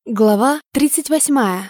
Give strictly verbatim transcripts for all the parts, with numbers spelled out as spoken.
Глава тридцать восьмая.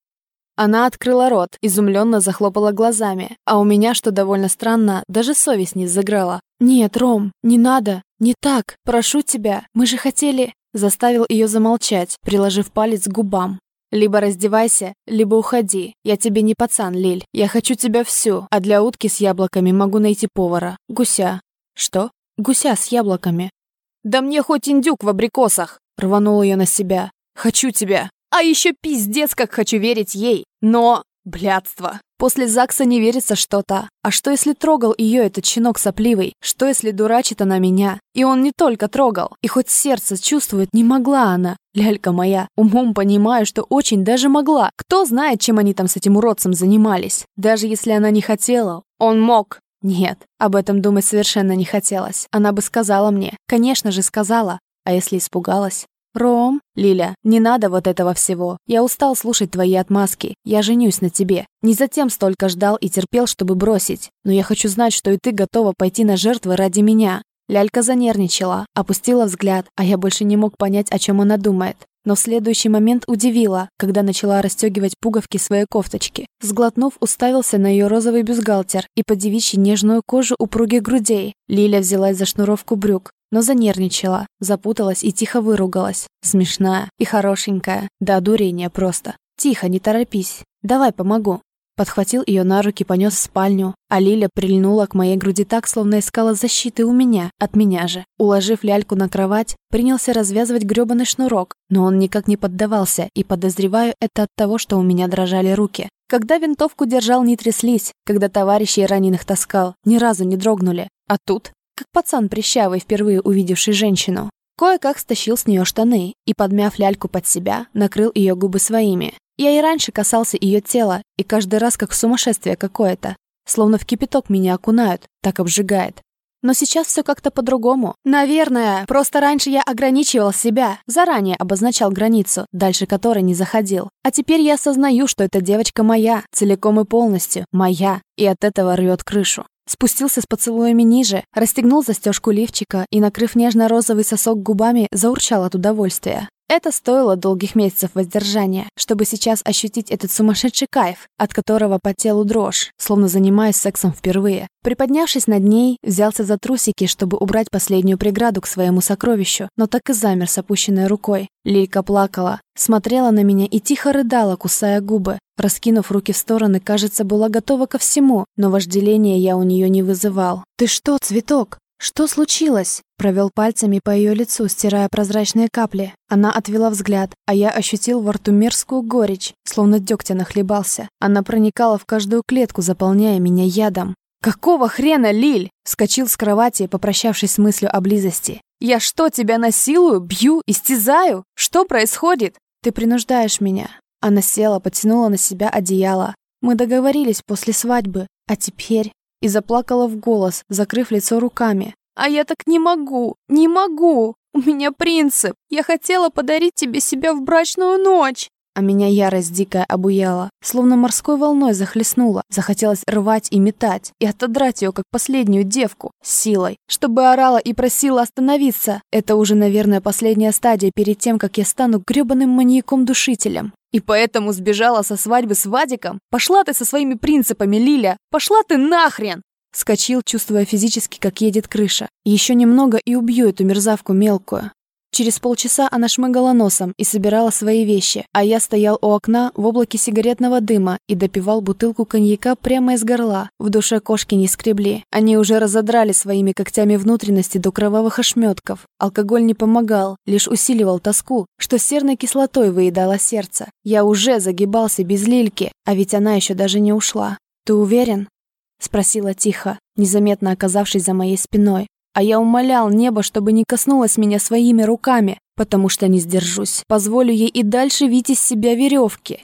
Она открыла рот, изумленно захлопала глазами, а у меня, что довольно странно, даже совесть не взыграла. «Нет, Ром, не надо, не так, прошу тебя, мы же хотели...» Заставил ее замолчать, приложив палец к губам. «Либо раздевайся, либо уходи. Я тебе не пацан, Лиль. Я хочу тебя всю, а для утки с яблоками могу найти повара. Гуся». «Что?» «Гуся с яблоками». «Да мне хоть индюк в абрикосах!» Рванул ее на себя. «Хочу тебя! А еще пиздец, как хочу верить ей! Но... блядство! После ЗАГСа не верится что-то. А что, если трогал ее этот щенок сопливый? Что, если дурачит она меня? И он не только трогал. И хоть сердце чувствует, не могла она. Лялька моя, умом понимаю, что очень даже могла. Кто знает, чем они там с этим уродцем занимались? Даже если она не хотела, он мог. Нет, об этом думать совершенно не хотелось. Она бы сказала мне. Конечно же, сказала. А если испугалась? «Ром, Лиля, не надо вот этого всего. Я устал слушать твои отмазки. Я женюсь на тебе. Не затем столько ждал и терпел, чтобы бросить. Но я хочу знать, что и ты готова пойти на жертвы ради меня». Лялька занервничала, опустила взгляд, а я больше не мог понять, о чем она думает. Но в следующий момент удивила, когда начала расстегивать пуговки своей кофточки. Сглотнув, уставился на ее розовый бюстгальтер и по девичьи нежную кожу упругих грудей. Лиля взялась за шнуровку брюк, но занервничала, запуталась и тихо выругалась. Смешная и хорошенькая, до одурения просто. «Тихо, не торопись. Давай помогу». Подхватил ее на руки, понес в спальню, а Лиля прильнула к моей груди так, словно искала защиты у меня, от меня же. Уложив ляльку на кровать, принялся развязывать грёбаный шнурок, но он никак не поддавался, и подозреваю это от того, что у меня дрожали руки. Когда винтовку держал, не тряслись, когда товарищей раненых таскал, ни разу не дрогнули. А тут, как пацан прыщавый, впервые увидевший женщину. Кое-как стащил с нее штаны и, подмяв ляльку под себя, накрыл ее губы своими. Я и раньше касался ее тела, и каждый раз как сумасшествие какое-то. Словно в кипяток меня окунают, так обжигает. Но сейчас все как-то по-другому. Наверное, просто раньше я ограничивал себя, заранее обозначал границу, дальше которой не заходил. А теперь я осознаю, что эта девочка моя, целиком и полностью, моя, и от этого рвет крышу. Спустился с поцелуями ниже, расстегнул застежку лифчика и, накрыв нежно-розовый сосок губами, заурчал от удовольствия. Это стоило долгих месяцев воздержания, чтобы сейчас ощутить этот сумасшедший кайф, от которого по телу дрожь, словно занимаюсь сексом впервые. Приподнявшись над ней, взялся за трусики, чтобы убрать последнюю преграду к своему сокровищу, но так и замер с опущенной рукой. Лилька плакала, смотрела на меня и тихо рыдала, кусая губы. Раскинув руки в стороны, кажется, была готова ко всему, но вожделения я у нее не вызывал. «Ты что, цветок? Что случилось?» Провел пальцами по ее лицу, стирая прозрачные капли. Она отвела взгляд, а я ощутил во рту мерзкую горечь, словно дегтя нахлебался. Она проникала в каждую клетку, заполняя меня ядом. «Какого хрена, Лиль?» Вскочил с кровати, попрощавшись с мыслью о близости. «Я что, тебя насилую, бью, истязаю? Что происходит?» «Ты принуждаешь меня». Она села, потянула на себя одеяло. «Мы договорились после свадьбы, а теперь...» И заплакала в голос, закрыв лицо руками. «А я так не могу, не могу! У меня принцип! Я хотела подарить тебе себя в брачную ночь!» А меня ярость дикая обуяла, словно морской волной захлестнула. Захотелось рвать и метать, и отодрать ее, как последнюю девку, с силой, чтобы орала и просила остановиться. Это уже, наверное, последняя стадия перед тем, как я стану грёбаным маньяком-душителем. И поэтому сбежала со свадьбы с Вадиком? Пошла ты со своими принципами, Лиля! Пошла ты нахрен! Вскочил, чувствуя физически, как едет крыша. Еще немного и убью эту мерзавку мелкую. Через полчаса она шмыгала носом и собирала свои вещи, а я стоял у окна в облаке сигаретного дыма и допивал бутылку коньяка прямо из горла. В душе кошки не скребли. Они уже разодрали своими когтями внутренности до кровавых ошметков. Алкоголь не помогал, лишь усиливал тоску, что серной кислотой выедало сердце. Я уже загибался без Лильки, а ведь она еще даже не ушла. «Ты уверен?» — спросила тихо, незаметно оказавшись за моей спиной. А я умолял небо, чтобы не коснулось меня своими руками, потому что не сдержусь. Позволю ей и дальше вить из себя веревки.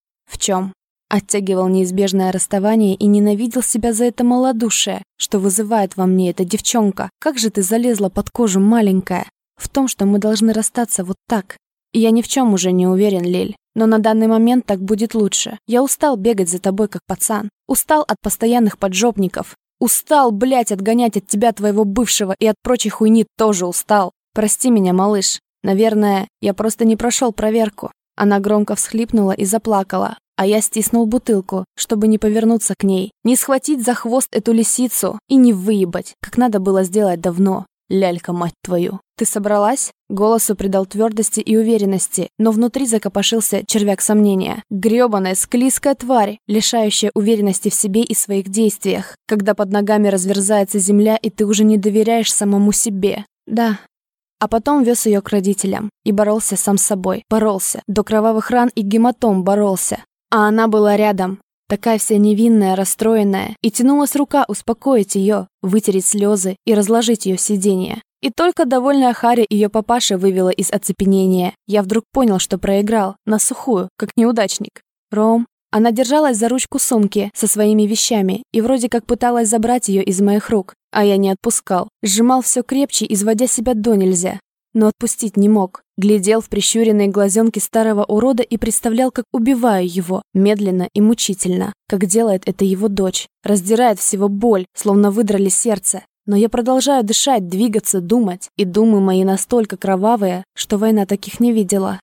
В чем? Оттягивал неизбежное расставание и ненавидел себя за это малодушие, что вызывает во мне эта девчонка. Как же ты залезла под кожу, маленькая? В том, что мы должны расстаться вот так. И я ни в чем уже не уверен, Лиль. Но на данный момент так будет лучше. Я устал бегать за тобой, как пацан. Устал от постоянных поджопников. Устал, блядь, отгонять от тебя твоего бывшего и от прочей хуйни тоже устал. Прости меня, малыш. Наверное, я просто не прошел проверку. Она громко всхлипнула и заплакала, а я стиснул бутылку, чтобы не повернуться к ней, не схватить за хвост эту лисицу и не выебать, как надо было сделать давно. Лялька, мать твою. Ты собралась? Голосу придал твердости и уверенности, но внутри закопошился червяк сомнения. Грёбаная, склизкая тварь, лишающая уверенности в себе и своих действиях, когда под ногами разверзается земля, и ты уже не доверяешь самому себе. Да. А потом вез ее к родителям и боролся сам с собой. Боролся. До кровавых ран и гематом боролся. А она была рядом. Такая вся невинная, расстроенная, и тянулась рука успокоить ее, вытереть слезы и разложить ее сиденье. И только довольная Харя ее папаша вывела из оцепенения. Я вдруг понял, что проиграл, на сухую, как неудачник. «Ром». Она держалась за ручку сумки со своими вещами и вроде как пыталась забрать ее из моих рук, а я не отпускал. Сжимал все крепче, изводя себя до нельзя. Но отпустить не мог. Глядел в прищуренные глазенки старого урода и представлял, как убиваю его, медленно и мучительно, как делает это его дочь. Раздирает всего боль, словно выдрали сердце. Но я продолжаю дышать, двигаться, думать, и думы мои настолько кровавые, что война таких не видела.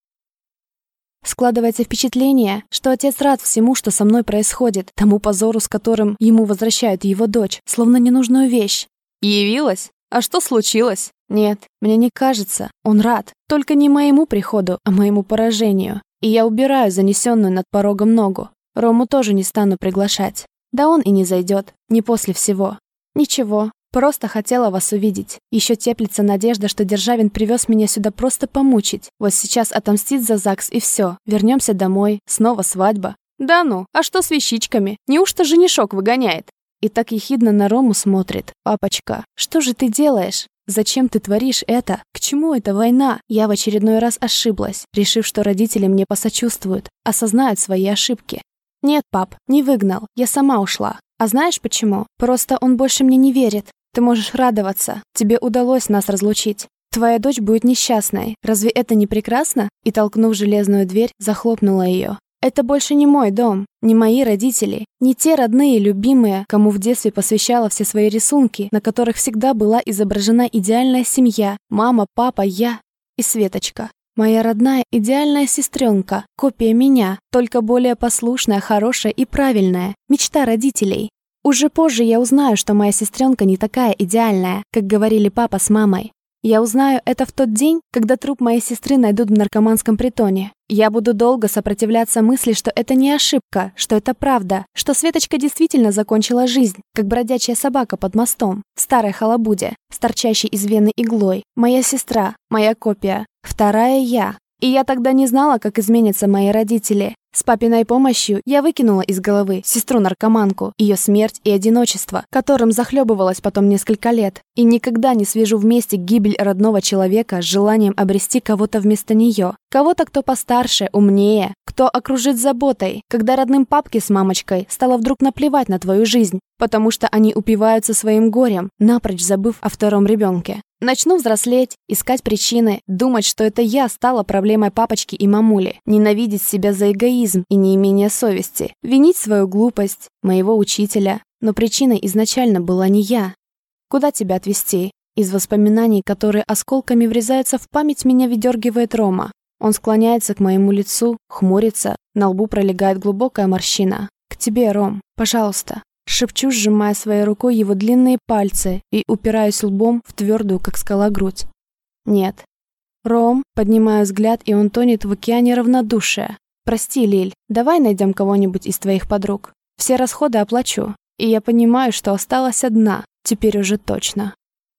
Складывается впечатление, что отец рад всему, что со мной происходит, тому позору, с которым ему возвращают его дочь, словно ненужную вещь. «Явилась? А что случилось?» Нет, мне не кажется, он рад. Только не моему приходу, а моему поражению. И я убираю занесенную над порогом ногу. Рому тоже не стану приглашать. Да он и не зайдет, не после всего. Ничего, просто хотела вас увидеть. Еще теплится надежда, что Державин привез меня сюда просто помучить. Вот сейчас отомстит за ЗАГС и все. Вернемся домой, снова свадьба. Да ну, а что с вещичками? Неужто женишок выгоняет? И так ехидно на Рому смотрит. «Папочка, что же ты делаешь? Зачем ты творишь это? К чему эта война?» Я в очередной раз ошиблась, решив, что родители мне посочувствуют, осознают свои ошибки. «Нет, пап, не выгнал, я сама ушла. А знаешь почему? Просто он больше мне не верит. Ты можешь радоваться, тебе удалось нас разлучить. Твоя дочь будет несчастной. Разве это не прекрасно?» И, толкнув железную дверь, захлопнула ее. Это больше не мой дом, не мои родители, не те родные, любимые, кому в детстве посвящала все свои рисунки, на которых всегда была изображена идеальная семья, мама, папа, я и Светочка. Моя родная идеальная сестренка, копия меня, только более послушная, хорошая и правильная, мечта родителей. Уже позже я узнаю, что моя сестренка не такая идеальная, как говорили папа с мамой. Я узнаю это в тот день, когда труп моей сестры найдут в наркоманском притоне. Я буду долго сопротивляться мысли, что это не ошибка, что это правда, что Светочка действительно закончила жизнь, как бродячая собака под мостом, в старой халабуде, с торчащей из вены иглой. Моя сестра, моя копия, вторая я. И я тогда не знала, как изменятся мои родители. С папиной помощью я выкинула из головы сестру-наркоманку, ее смерть и одиночество, которым захлебывалась потом несколько лет, и никогда не свяжу вместе гибель родного человека с желанием обрести кого-то вместо нее. Кого-то, кто постарше, умнее, кто окружит заботой, когда родным папке с мамочкой стало вдруг наплевать на твою жизнь, потому что они упиваются своим горем, напрочь забыв о втором ребенке. Начну взрослеть, искать причины, думать, что это я стала проблемой папочки и мамули, ненавидеть себя за эгоизм и неимение совести, винить свою глупость, моего учителя. Но причиной изначально была не я. Куда тебя отвезти? Из воспоминаний, которые осколками врезаются в память, меня выдергивает Рома. Он склоняется к моему лицу, хмурится, на лбу пролегает глубокая морщина. «К тебе, Ром, пожалуйста». Шепчу, сжимая своей рукой его длинные пальцы и упираюсь лбом в твердую, как скала, грудь. Нет. Ром, поднимаю взгляд, и он тонет в океане равнодушия. Прости, Лиль, давай найдем кого-нибудь из твоих подруг. Все расходы оплачу. И я понимаю, что осталась одна, теперь уже точно.